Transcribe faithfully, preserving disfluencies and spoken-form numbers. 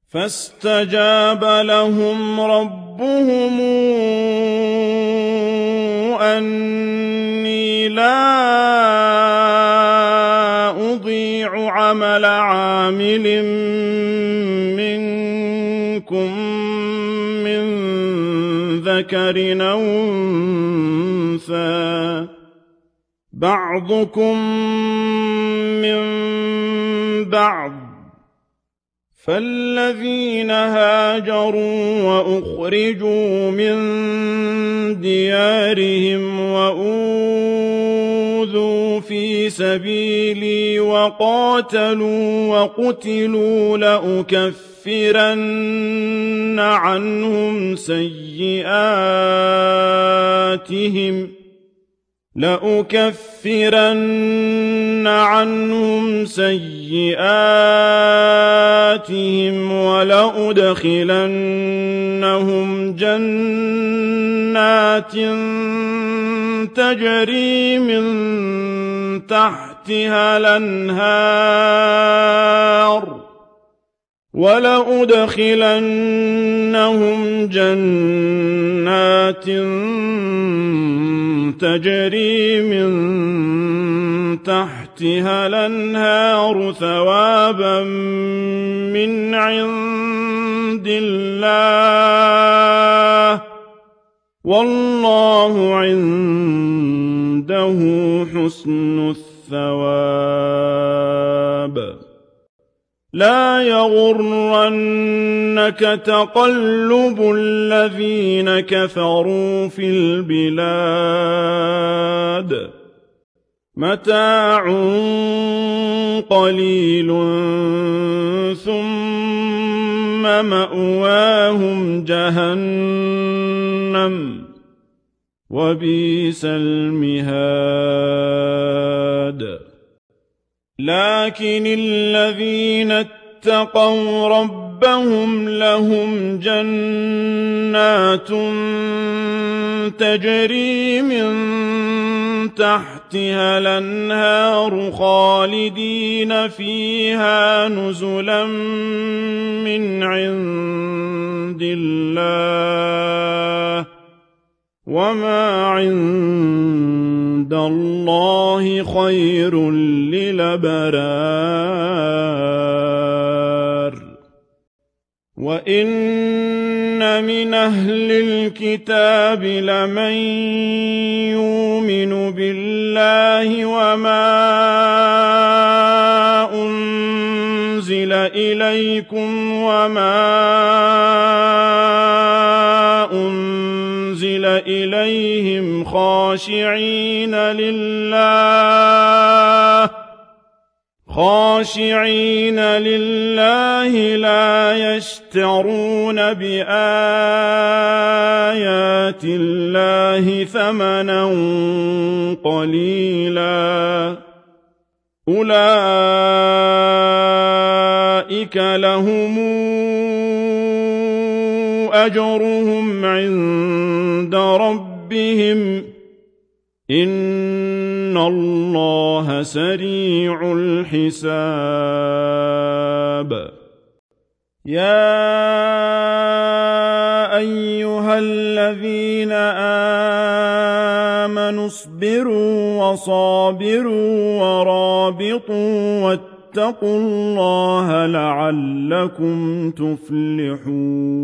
فاستجاب لهم ربهم أني لا أضيع عمل عامل منكم من ذكر أو أنثى بعضكم من بعض فالذين هاجروا وأخرجوا من ديارهم وأوذوا في سبيلي وقاتلوا وقتلوا لأكفرن عنهم سيئاتهم لأكفرن عنهم سيئاتهم ولأدخلنهم جنات تجري من تحتها الأنهار ولأدخلنهم جنات تجري من تحتها الأنهار ثوابا من عند الله والله عنده حسن الثواب. لا يغرنك تقلب الذين كفروا في البلاد متاع قليل ثم مأواهم جهنم وبئس المهاد. لكن الذين اتقوا ربهم لهم جنات تجري من تحتها الأنهار خالدين فيها نزلا من عند الله وما عند الله خير للأبرار. وإن من أهل الكتاب لمن يؤمن بالله وما أنزل إليكم وما أنزل إليهم خاشعين لله خاشعين لله لا يشترون بآيات الله ثمنا قليلا أولئك لهم أجرهم عند ربهم إن الله سريع الحساب. يا أيها الذين آمنوا اصبروا وصابروا ورابطوا واتقوا الله لعلكم تفلحون.